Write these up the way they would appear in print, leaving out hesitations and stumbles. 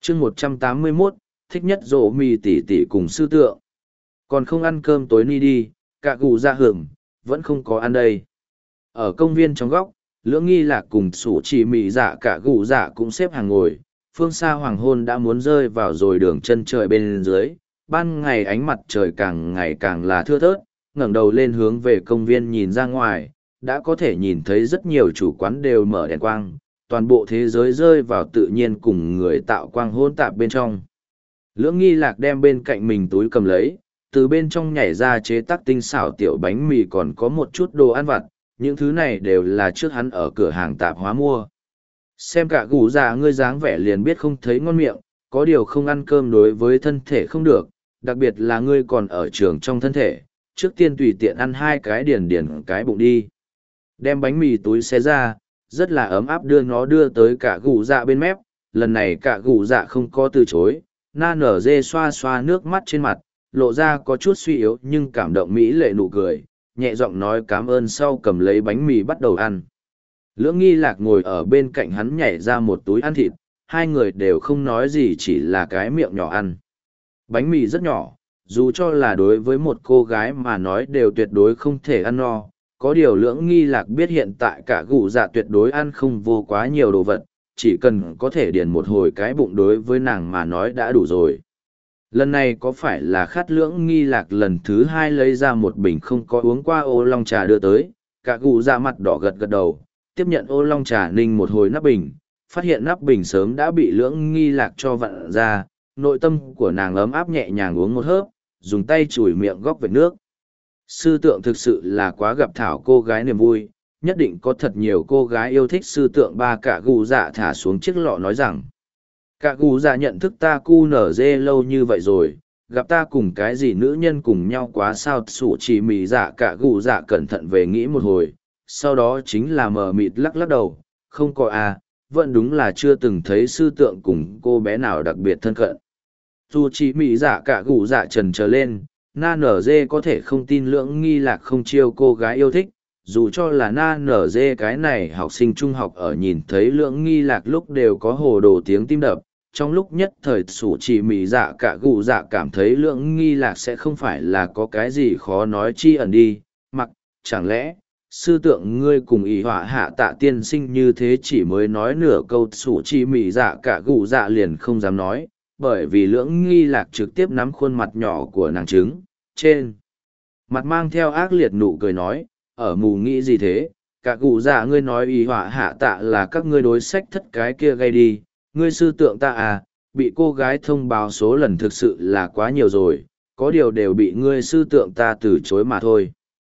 chương 181, thích nhất rổ mì tỉ tỉ cùng sư tượng. Còn không ăn cơm tối ni đi, cả gù dạ hưởng, vẫn không có ăn đây. Ở công viên trong góc, Lưỡng Nghi Lạc cùng sủ chỉ mì dạ cả gù dạ cũng xếp hàng ngồi. Phương xa hoàng hôn đã muốn rơi vào rồi đường chân trời bên dưới. Ban ngày ánh mặt trời càng ngày càng là thưa thớt, ngẩng đầu lên hướng về công viên nhìn ra ngoài, đã có thể nhìn thấy rất nhiều chủ quán đều mở đèn quang, toàn bộ thế giới rơi vào tự nhiên cùng người tạo quang hôn tạp bên trong. Lưỡng Nghi Lạc đem bên cạnh mình túi cầm lấy, từ bên trong nhảy ra chế tác tinh xảo tiểu bánh mì còn có một chút đồ ăn vặt, những thứ này đều là trước hắn ở cửa hàng tạp hóa mua. Xem cả gù dạ ngươi dáng vẻ liền biết không thấy ngon miệng, có điều không ăn cơm đối với thân thể không được, đặc biệt là ngươi còn ở trường trong thân thể, trước tiên tùy tiện ăn 2 cái điền cái bụng đi. Đem bánh mì túi xé ra, rất là ấm áp đưa tới cả gù dạ bên mép, lần này cả gù dạ không có từ chối, na nở dê xoa xoa nước mắt trên mặt, lộ ra có chút suy yếu nhưng cảm động mỹ lệ nụ cười, nhẹ giọng nói cảm ơn sau cầm lấy bánh mì bắt đầu ăn. Lưỡng Nghi Lạc ngồi ở bên cạnh hắn nhảy ra một túi ăn thịt, hai người đều không nói gì chỉ là cái miệng nhỏ ăn. Bánh mì rất nhỏ, dù cho là đối với một cô gái mà nói đều tuyệt đối không thể ăn no. Có điều Lưỡng Nghi Lạc biết hiện tại cả gù dạ tuyệt đối ăn không vô quá nhiều đồ vật, chỉ cần có thể điền một hồi cái bụng đối với nàng mà nói đã đủ rồi. Lần này có phải là khát Lưỡng Nghi Lạc lần thứ 2 lấy ra một bình không có uống qua ô long trà đưa tới, cả gù dạ mặt đỏ gật gật đầu, tiếp nhận ô long trà ninh một hồi nắp bình, phát hiện nắp bình sớm đã bị Lưỡng Nghi Lạc cho vặn ra, nội tâm của nàng ấm áp nhẹ nhàng uống một hớp, dùng tay chùi miệng góc vệt nước. Sư tượng thực sự là quá gặp thảo cô gái niềm vui, nhất định có thật nhiều cô gái yêu thích sư tượng. Ba cả gù dạ thả xuống chiếc lọ nói rằng, cả gù dạ nhận thức ta cu nở dê lâu như vậy rồi, gặp ta cùng cái gì nữ nhân cùng nhau quá sao. Sủ chỉ mì dạ cả gù dạ cẩn thận về nghĩ một hồi, sau đó chính là mờ mịt lắc lắc đầu, không có à, vẫn đúng là chưa từng thấy sư tượng cùng cô bé nào đặc biệt thân cận. Dù chỉ mì dạ cả gù dạ trần trở lên, na nở dê có thể không tin Lưỡng Nghi Lạc không chiêu cô gái yêu thích, dù cho là na nở dê cái này học sinh trung học ở nhìn thấy Lưỡng Nghi Lạc lúc đều có hồ đồ tiếng tim đập. Trong lúc nhất thời sủ chỉ mì dạ cả gù dạ cảm thấy Lưỡng Nghi Lạc sẽ không phải là có cái gì khó nói chi ẩn đi, mặc, chẳng lẽ, sư tượng ngươi cùng ý họa hạ tạ tiên sinh như thế chỉ mới nói nửa câu. Sủ chỉ mì dạ cả gù dạ liền không dám nói, bởi vì Lưỡng Nghi Lạc trực tiếp nắm khuôn mặt nhỏ của nàng trứng, trên mặt mang theo ác liệt nụ cười nói, ở mù nghĩ gì thế, cả gù dạ ngươi nói ý họa hạ tạ là các ngươi đối sách thất cái kia gây đi, ngươi sư tượng ta à, bị cô gái thông báo số lần thực sự là quá nhiều rồi, có điều đều bị ngươi sư tượng ta từ chối mà thôi.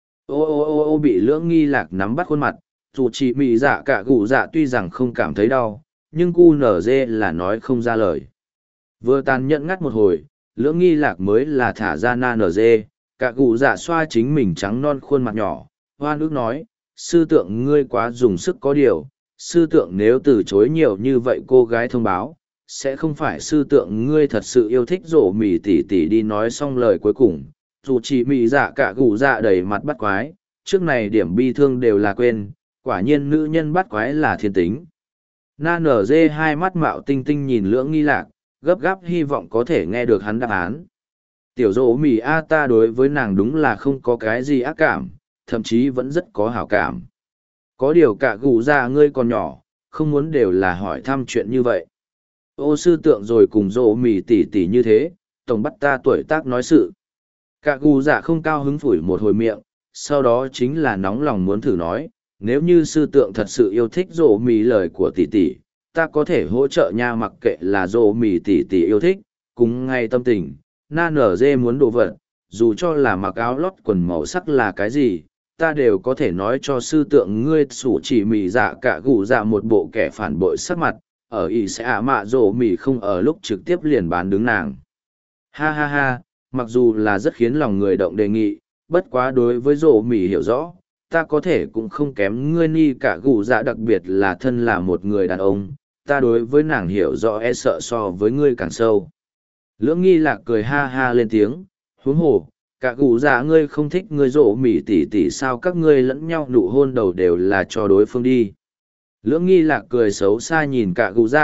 Ô bị Lưỡng Nghi Lạc nắm bắt khuôn mặt, dù chỉ mị dạ cả gù dạ tuy rằng không cảm thấy đau, nhưng cu nở dê là nói không ra lời. Vừa tàn nhẫn ngắt một hồi, Lưỡng Nghi Lạc mới là thả ra na nở dê, cả gù dạ xoa chính mình trắng non khuôn mặt nhỏ, hoan ước nói, sư tượng ngươi quá dùng sức có điều, sư tượng nếu từ chối nhiều như vậy cô gái thông báo, sẽ không phải sư tượng ngươi thật sự yêu thích rổ mì tỉ tỉ đi. Nói xong lời cuối cùng, dù chỉ mì dạ cả gù dạ đầy mặt bắt quái, trước này điểm bi thương đều là quên, quả nhiên nữ nhân bắt quái là thiên tính. Na nở dê hai mắt mạo tinh tinh nhìn Lưỡng Nghi Lạc, gấp gáp hy vọng có thể nghe được hắn đáp án. Tiểu rổ mì a ta đối với nàng đúng là không có cái gì ác cảm, thậm chí vẫn rất có hảo cảm. Có điều cả gù dạ ngươi còn nhỏ, không muốn đều là hỏi thăm chuyện như vậy. Ô sư tượng rồi cùng rổ mì tỉ tỉ như thế, tổng bắt ta tuổi tác nói sự. Cả gù dạ không cao hứng phủi một hồi miệng, sau đó chính là nóng lòng muốn thử nói, nếu như sư tượng thật sự yêu thích rổ mì lời của tỉ tỉ, ta có thể hỗ trợ nha, mặc kệ là rổ mì tỉ tỉ yêu thích, cùng ngay tâm tình, na nở dê muốn đồ vật, dù cho là mặc áo lót quần màu sắc là cái gì, ta đều có thể nói cho sư tượng ngươi. Sủ chỉ mì dạ cả gù dạ một bộ kẻ phản bội sắc mặt, ở ý sẽ mạ rổ mì không ở lúc trực tiếp liền bán đứng nàng. Ha ha ha, mặc dù là rất khiến lòng người động đề nghị, bất quá đối với rổ mì hiểu rõ, ta có thể cũng không kém ngươi ni cả gù dạ, đặc biệt là thân là một người đàn ông, ta đối với nàng hiểu rõ e sợ so với ngươi càng sâu. Lưỡng Nghi Lạc cười ha ha lên tiếng, huống hồ, cả gù dạ ngươi không thích ngươi rổ mì tỉ tỉ sao, các ngươi lẫn nhau nụ hôn đầu đều là cho đối phương đi. Lưỡng Nghi Lạc cười xấu xa nhìn cả gù dạ,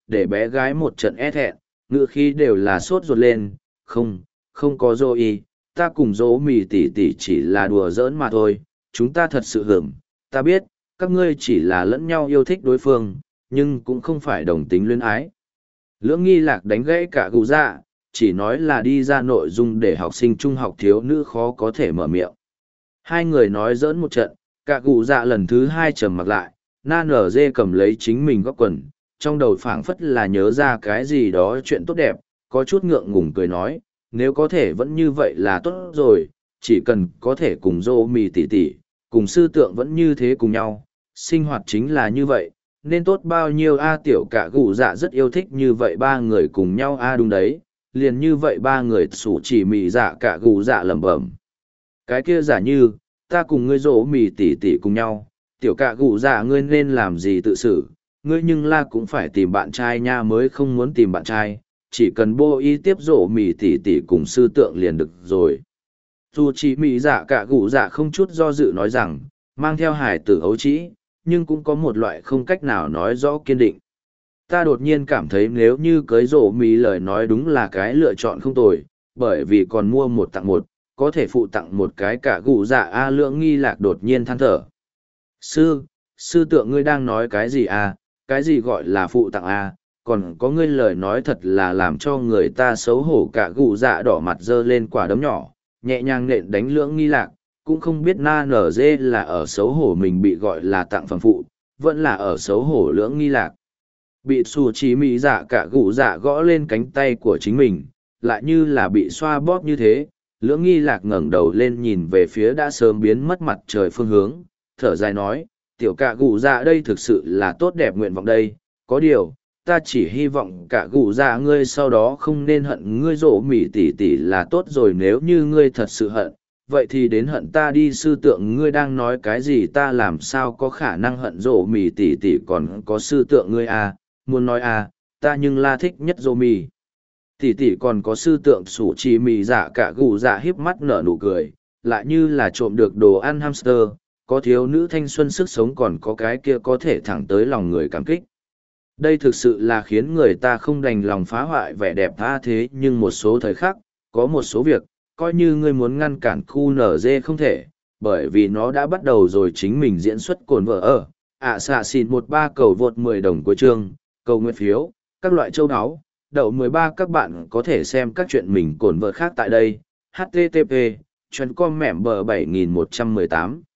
để bé gái một trận e thẹn, ngựa khí đều là sốt ruột lên. Không có dô y, ta cùng dỗ mì tỉ tỉ chỉ là đùa giỡn mà thôi, chúng ta thật sự hưởng, ta biết, các ngươi chỉ là lẫn nhau yêu thích đối phương, nhưng cũng không phải đồng tính luyến ái. Lưỡng nghi lạc đánh gãy cả gù dạ, chỉ nói là đi ra nội dung để học sinh trung học thiếu nữ khó có thể mở miệng. Hai người nói giỡn một trận, cả gù dạ lần thứ hai trầm mặc lại, na nở dê cầm lấy chính mình góc quần, trong đầu phảng phất là nhớ ra cái gì đó chuyện tốt đẹp, có chút ngượng ngùng cười nói, nếu có thể vẫn như vậy là tốt rồi, chỉ cần có thể cùng dô mì tỉ tỉ, cùng sư tượng vẫn như thế cùng nhau, sinh hoạt chính là như vậy, nên tốt bao nhiêu a tiểu cả gù dạ rất yêu thích như vậy ba người cùng nhau a đúng đấy, liền như vậy ba người sủ chỉ mì dạ cả gù dạ lẩm bẩm. Cái kia giả như, ta cùng ngươi dỗ mì tỉ tỉ cùng nhau, tiểu cả gù dạ ngươi nên làm gì tự xử, ngươi nhưng là cũng phải tìm bạn trai nha mới không muốn tìm bạn trai, chỉ cần bô y tiếp dỗ mì tỉ tỉ cùng sư tượng liền được rồi. Dù chỉ mì dạ cả gù dạ không chút do dự nói rằng, mang theo hải tử ấu trĩ, nhưng cũng có một loại không cách nào nói rõ kiên định. Ta đột nhiên cảm thấy nếu như cưới rổ mì lời nói đúng là cái lựa chọn không tồi, bởi vì còn mua một tặng một, có thể phụ tặng một cái cả gù dạ a lưỡng nghi lạc đột nhiên than thở. Sư tượng ngươi đang nói cái gì a? Cái gì gọi là phụ tặng a? Còn có ngươi lời nói thật là làm cho người ta xấu hổ cả gù dạ đỏ mặt dơ lên quả đấm nhỏ, nhẹ nhàng nện đánh lưỡng nghi lạc, cũng không biết na nở dê là ở xấu hổ mình bị gọi là tặng phẩm phụ, vẫn là ở xấu hổ lưỡng nghi lạc. Bị xù trí mỹ dạ cả gù dạ gõ lên cánh tay của chính mình, lại như là bị xoa bóp như thế, lưỡng nghi lạc ngẩng đầu lên nhìn về phía đã sớm biến mất mặt trời phương hướng, thở dài nói, tiểu cả gù dạ đây thực sự là tốt đẹp nguyện vọng đây, có điều, ta chỉ hy vọng cả gù dạ ngươi sau đó không nên hận ngươi rộ mỉ tỉ tỉ là tốt rồi nếu như ngươi thật sự hận, vậy thì đến hận ta đi sư tượng ngươi đang nói cái gì ta làm sao có khả năng hận rộ mỉ tỉ tỉ còn có sư tượng ngươi à, muốn nói à, ta nhưng là thích nhất rộ mỉ. Tỉ tỉ còn có sư tượng sủ trì mì dạ cả gù dạ hiếp mắt nở nụ cười, lại như là trộm được đồ ăn hamster, có thiếu nữ thanh xuân sức sống còn có cái kia có thể thẳng tới lòng người cảm kích. Đây thực sự là khiến người ta không đành lòng phá hoại vẻ đẹp tha thế nhưng một số thời khắc, có một số việc, coi như ngươi muốn ngăn cản khu nở dê không thể, bởi vì nó đã bắt đầu rồi chính mình diễn xuất cồn vợ ở. Xạ xịn 13 cầu vượt 10 đồng cuối chương, cầu nguyện phiếu, các loại châu áo, đậu 13 các bạn có thể xem các chuyện mình cồn vợ khác tại đây. http://com mẻm bờ 7118